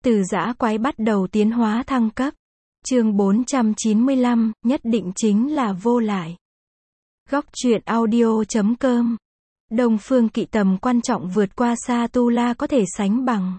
Từ dã quái bắt đầu tiến hóa thăng cấp. Chương 495, nhất định chính là vô lại. Góc truyện audio.com. Đông Phương Kỵ tầm quan trọng vượt qua xa Tu La có thể sánh bằng.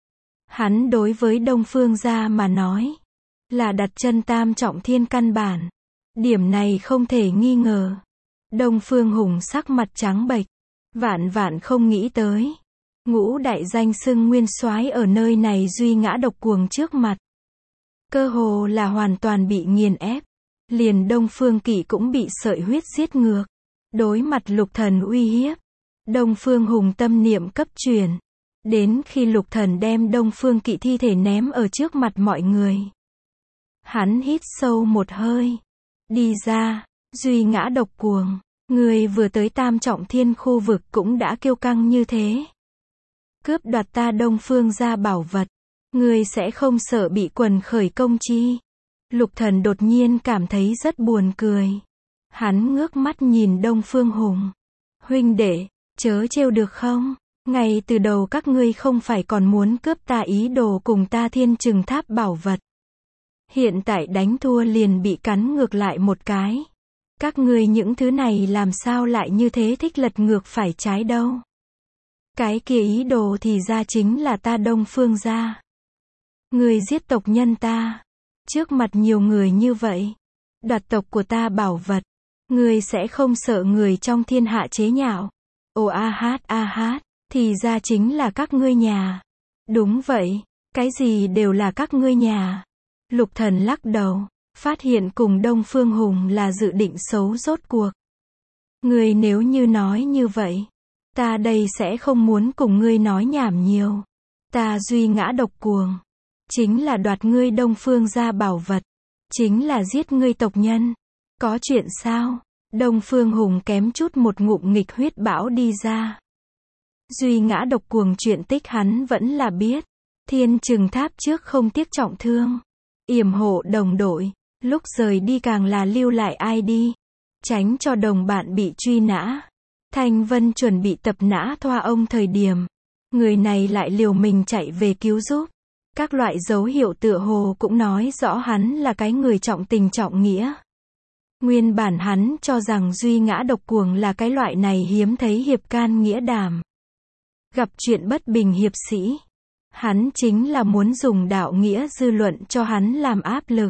Hắn đối với Đông Phương gia mà nói, là đặt chân tam trọng thiên căn bản. Điểm này không thể nghi ngờ. Đông Phương Hùng sắc mặt trắng bệch, vạn vạn không nghĩ tới. Ngũ đại danh xưng nguyên soái ở nơi này duy ngã độc cuồng trước mặt. Cơ hồ là hoàn toàn bị nghiền ép. Liền Đông Phương Kỵ cũng bị sợi huyết giết ngược. Đối mặt Lục Thần uy hiếp, Đông Phương Hùng tâm niệm cấp truyền. Đến khi Lục Thần đem Đông Phương Kỵ thi thể ném ở trước mặt mọi người, hắn hít sâu một hơi. Đi ra, duy ngã độc cuồng. Người vừa tới tam trọng thiên khu vực cũng đã kiêu căng như thế. Cướp đoạt ta Đông Phương gia bảo vật. Người sẽ không sợ bị quần khởi công chi? Lục Thần đột nhiên cảm thấy rất buồn cười. Hắn ngước mắt nhìn Đông Phương Hùng. Huynh đệ, chớ trêu được không? Ngay từ đầu các ngươi không phải còn muốn cướp ta ý đồ cùng ta Thiên Trừng Tháp bảo vật. Hiện tại đánh thua liền bị cắn ngược lại một cái. Các ngươi những thứ này làm sao lại như thế thích lật ngược phải trái đâu? Cái kia ý đồ thì ra chính là ta Đông Phương gia. Người giết tộc nhân ta. Trước mặt nhiều người như vậy. Đoạt tộc của ta bảo vật. Người sẽ không sợ người trong thiên hạ chế nhạo. Ồ a hát, thì ra chính là các ngươi nhà. Đúng vậy, cái gì đều là các ngươi nhà. Lục Thần lắc đầu, phát hiện cùng Đông Phương Hùng là dự định xấu rốt cuộc. Người nếu như nói như vậy, ta đây sẽ không muốn cùng ngươi nói nhảm nhiều. Ta duy ngã độc cuồng, chính là đoạt ngươi Đông Phương gia bảo vật, chính là giết ngươi tộc nhân. Có chuyện sao? Đông Phương Hùng kém chút một ngụm nghịch huyết bão đi ra. Duy ngã độc cuồng chuyện tích hắn vẫn là biết. Thiên Trừng Tháp trước không tiếc trọng thương, yểm hộ đồng đội, lúc rời đi càng là lưu lại ID, tránh cho đồng bạn bị truy nã. Thanh Vân chuẩn bị tập nã Thoa ông thời điểm, người này lại liều mình chạy về cứu giúp. Các loại dấu hiệu tựa hồ cũng nói rõ hắn là cái người trọng tình trọng nghĩa. Nguyên bản hắn cho rằng duy ngã độc cuồng là cái loại này hiếm thấy hiệp can nghĩa đảm. Gặp chuyện bất bình hiệp sĩ. Hắn chính là muốn dùng đạo nghĩa dư luận cho hắn làm áp lực.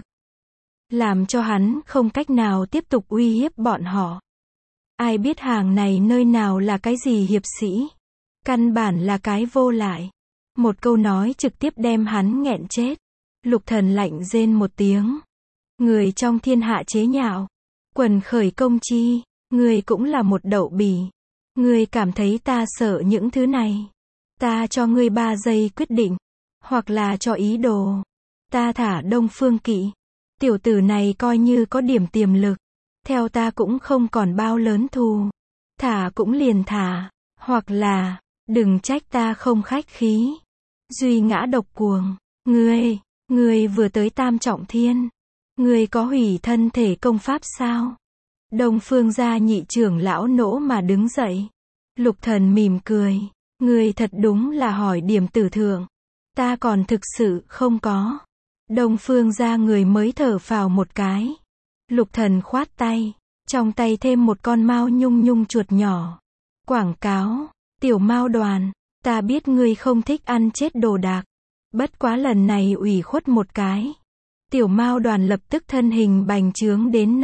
Làm cho hắn không cách nào tiếp tục uy hiếp bọn họ. Ai biết hàng này nơi nào là cái gì hiệp sĩ. Căn bản là cái vô lại. Một câu nói trực tiếp đem hắn nghẹn chết. Lục Thần lạnh rên một tiếng. Người trong thiên hạ chế nhạo. Quần khởi công chi. Người cũng là một đậu bỉ. Người cảm thấy ta sợ những thứ này. Ta cho ngươi 3 giây quyết định. Hoặc là cho ý đồ. Ta thả Đông Phương Kỵ. Tiểu tử này coi như có điểm tiềm lực. Theo ta cũng không còn bao lớn thù. Thả cũng liền thả. Hoặc là, đừng trách ta không khách khí. Duy ngã độc cuồng. Ngươi vừa tới tam trọng thiên. Ngươi có hủy thân thể công pháp sao? Đông Phương gia nhị trưởng lão nỗ mà đứng dậy. Lục Thần mỉm cười. Ngươi thật đúng là hỏi điểm tử thượng. Ta còn thực sự không có. Đông Phương gia người mới thở phào một cái. Lục Thần khoát tay. Trong tay thêm một con mao nhung nhung chuột nhỏ. Quảng cáo. Tiểu Mao Đoàn. Ta biết ngươi không thích ăn chết đồ đạc. Bất quá lần này ủy khuất một cái. Tiểu Mao Đoàn lập tức thân hình bành trướng đến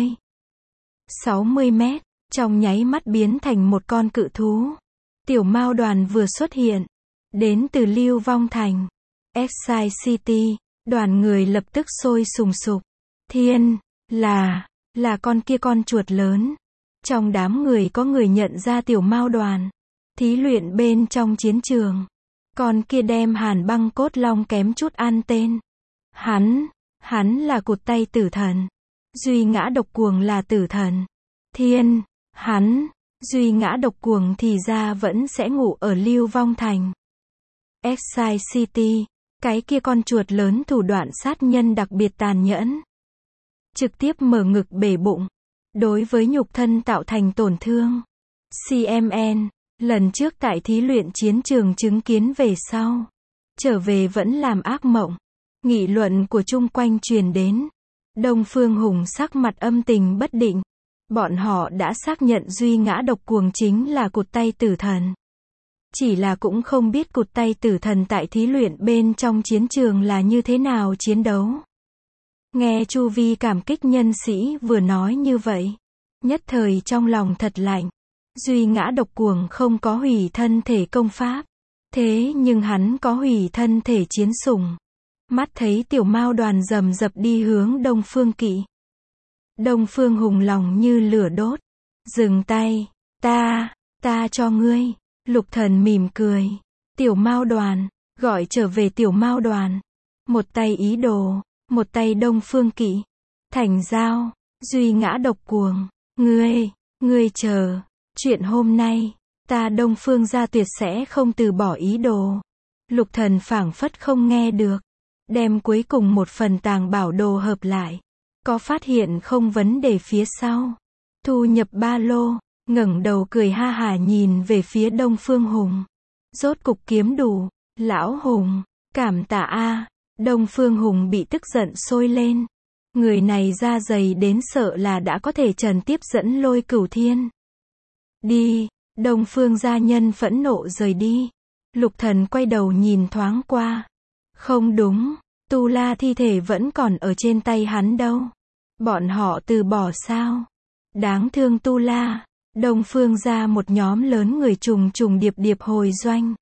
50-60 mét. Trong nháy mắt biến thành một con cự thú. Tiểu Mao Đoàn vừa xuất hiện. Đến từ Lưu Vong Thành. Excite City. Đoàn người lập tức sôi sùng sục. Thiên, là con kia con chuột lớn. Trong đám người có người nhận ra Tiểu Mao Đoàn. Thí luyện bên trong chiến trường. Con kia đem Hàn Băng Cốt Long kém chút ăn tên. Hắn là cụt tay tử thần. Duy ngã độc cuồng là tử thần. Thiên, duy ngã độc cuồng thì ra vẫn sẽ ngủ ở Lưu Vong Thành. Excite City, cái kia con chuột lớn thủ đoạn sát nhân đặc biệt tàn nhẫn. Trực tiếp mở ngực bể bụng. Đối với nhục thân tạo thành tổn thương. CMN, lần trước tại thí luyện chiến trường chứng kiến về sau. trở về vẫn làm ác mộng. Nghị luận của chung quanh truyền đến. Đông Phương Hùng sắc mặt âm tình bất định. Bọn họ đã xác nhận Duy Ngã Độc Cuồng chính là cụt tay tử thần. Chỉ là cũng không biết cụt tay tử thần tại thí luyện bên trong chiến trường là như thế nào chiến đấu. Nghe Chu Vi cảm kích nhân sĩ vừa nói như vậy, nhất thời trong lòng thật lạnh. Duy Ngã Độc Cuồng không có hủy thân thể công pháp, thế nhưng hắn có hủy thân thể chiến sủng. Mắt thấy tiểu mao đoàn rầm rập đi hướng Đông Phương Kỵ. Đông Phương Hùng lòng như lửa đốt. Dừng tay, ta cho ngươi. Lục Thần mỉm cười. Tiểu mao đoàn, gọi trở về tiểu mao đoàn. Một tay ý đồ, một tay Đông Phương Kỵ. Thành giao, Duy Ngã Độc Cuồng. Ngươi chờ. Chuyện hôm nay, ta Đông Phương gia tuyệt sẽ không từ bỏ ý đồ. Lục Thần phảng phất không nghe được. Đem cuối cùng một phần tàng bảo đồ hợp lại. Có phát hiện không vấn đề phía sau. Thu nhập ba lô, ngẩng đầu cười ha hả nhìn về phía Đông Phương Hùng. Rốt cục kiếm đủ, lão Hùng, cảm tạ a. Đông Phương Hùng bị tức giận sôi lên. Người này da dày đến sợ là đã có thể trần tiếp dẫn Lôi Cửu Thiên. Đi, Đông Phương gia nhân phẫn nộ rời đi. Lục Thần quay đầu nhìn thoáng qua. Không đúng, Tu La thi thể vẫn còn ở trên tay hắn đâu. Bọn họ từ bỏ sao? Đáng thương Tu La. Đông Phương gia một nhóm lớn người trùng trùng điệp điệp hồi doanh.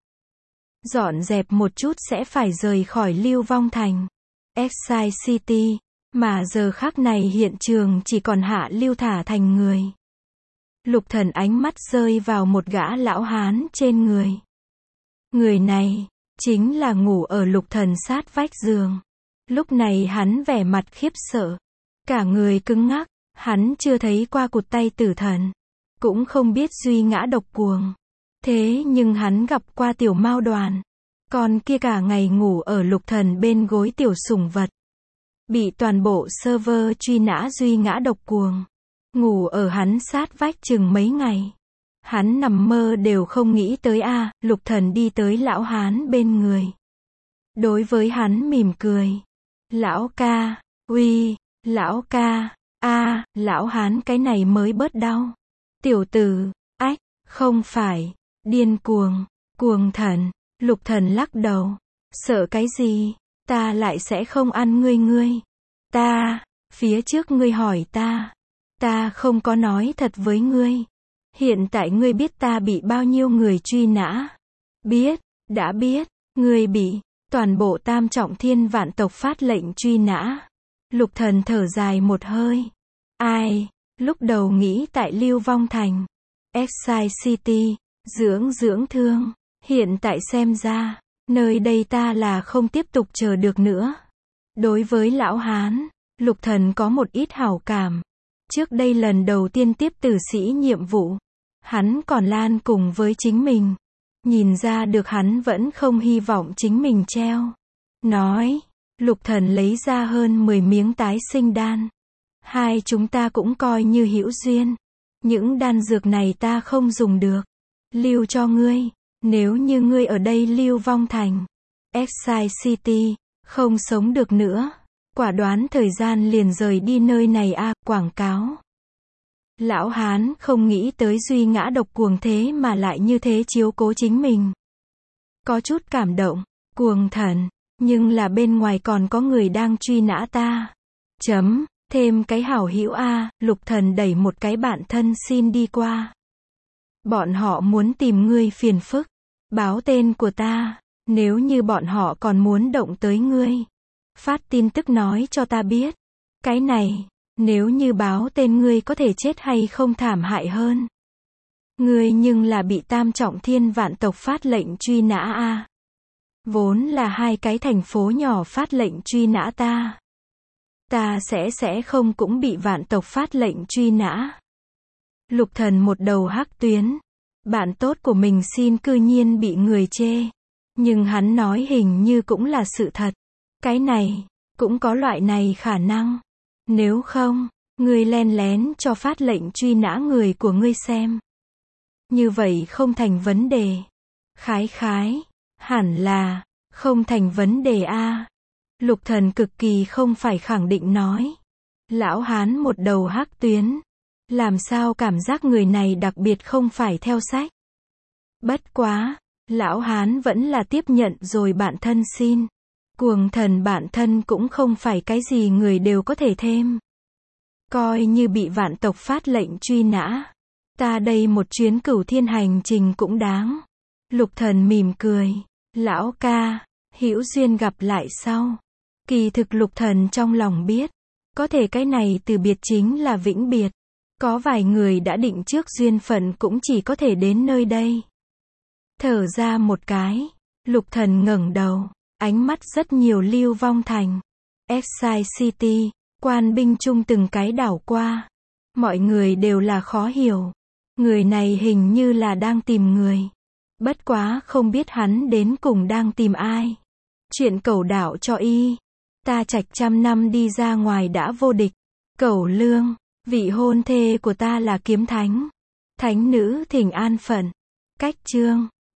Dọn dẹp một chút sẽ phải rời khỏi Lưu Vong Thành, Exile City, mà giờ khắc này hiện trường chỉ còn Hạ Lưu thả thành người. Lục Thần ánh mắt rơi vào một gã lão hán trên người. Người này chính là ngủ ở Lục Thần sát vách giường. Lúc này hắn vẻ mặt khiếp sợ, cả người cứng ngắc. Hắn chưa thấy qua cụt tay tử thần, cũng không biết Duy Ngã Độc Cuồng. Thế nhưng hắn gặp qua tiểu mao đoàn, con kia cả ngày ngủ ở Lục Thần bên gối tiểu sủng vật. Bị toàn bộ server truy nã Duy Ngã Độc Cuồng. Ngủ ở hắn sát vách chừng mấy ngày. Hắn nằm mơ đều không nghĩ tới a. Lục Thần đi tới lão hán bên người. Đối với hắn mỉm cười. Lão ca, uy, lão ca, lão hán cái này mới bớt đau. Tiểu tử, ách, không phải, điên cuồng, cuồng thần. Lục Thần lắc đầu. Sợ cái gì, ta lại sẽ không ăn ngươi. Phía trước ngươi hỏi ta không có nói thật với ngươi. Hiện tại ngươi biết ta bị bao nhiêu người truy nã. Đã biết, ngươi bị toàn bộ Tam Trọng Thiên vạn tộc phát lệnh truy nã. Lục Thần thở dài một hơi. Ai, lúc đầu nghĩ tại Lưu Vong Thành, Exile City, dưỡng thương. Hiện tại xem ra, nơi đây ta là không tiếp tục chờ được nữa. Đối với lão hán, Lục Thần có một ít hảo cảm. Trước đây lần đầu tiên tiếp tử sĩ nhiệm vụ, hắn còn lan cùng với chính mình. Nhìn ra được hắn vẫn không hy vọng chính mình treo. Nói, Lục Thần lấy ra hơn 10 miếng tái sinh đan. Hai chúng ta cũng coi như hữu duyên. Những đan dược này ta không dùng được. Lưu cho ngươi. Nếu như ngươi ở đây Lưu Vong Thành, Exile City, không sống được nữa, quả đoán thời gian liền rời đi nơi này a. Quảng cáo. Lão hán không nghĩ tới Duy Ngã Độc Cuồng thế mà lại như thế chiếu cố chính mình. Có chút cảm động. Cuồng thần, nhưng là bên ngoài còn có người đang truy nã ta. Thêm cái hảo hữu a. Lục Thần đẩy một cái bạn thân xin đi qua. Bọn họ muốn tìm ngươi phiền phức. Báo tên của ta. Nếu như bọn họ còn muốn động tới ngươi, phát tin tức nói cho ta biết. Cái này, nếu như báo tên ngươi có thể chết hay không thảm hại hơn. Ngươi nhưng là bị Tam Trọng Thiên vạn tộc phát lệnh truy nã a. Vốn là hai cái thành phố nhỏ phát lệnh truy nã ta. Ta sẽ không cũng bị vạn tộc phát lệnh truy nã. Lục Thần một đầu hắc tuyến. Bạn tốt của mình xin cư nhiên bị người chê. Nhưng hắn nói hình như cũng là sự thật. Cái này, cũng có loại này khả năng. Nếu không, ngươi len lén cho phát lệnh truy nã người của ngươi xem. Như vậy không thành vấn đề. Khái, hẳn là, Không thành vấn đề a. Lục Thần cực kỳ không phải khẳng định nói. Lão hán một đầu hắc tuyến. Làm sao cảm giác người này đặc biệt không phải theo sách. Bất quá, lão hán vẫn là tiếp nhận rồi bạn thân xin. Cuồng thần bạn thân cũng không phải cái gì người đều có thể thêm. Coi như bị vạn tộc phát lệnh truy nã. Ta đây một chuyến cửu thiên hành trình cũng đáng. Lục Thần mỉm cười. Lão ca, hữu duyên gặp lại sau. Kỳ thực Lục Thần trong lòng biết. Có thể cái này từ biệt chính là vĩnh biệt. Có vài người đã định trước duyên phận cũng chỉ có thể đến nơi đây. Thở ra một cái. Lục Thần ngẩng đầu. Ánh mắt rất nhiều Lưu Vong Thành. Excite City. Quan binh chung từng cái đảo qua. Mọi người đều là khó hiểu. Người này hình như là đang tìm người. Bất quá không biết hắn đến cùng đang tìm ai. Chuyện cẩu đạo cho y. Ta trạch 100 năm đi ra ngoài đã vô địch. Cẩu lương. Vị hôn thê của ta là kiếm thánh. Thánh nữ thỉnh an phận. Cách chương.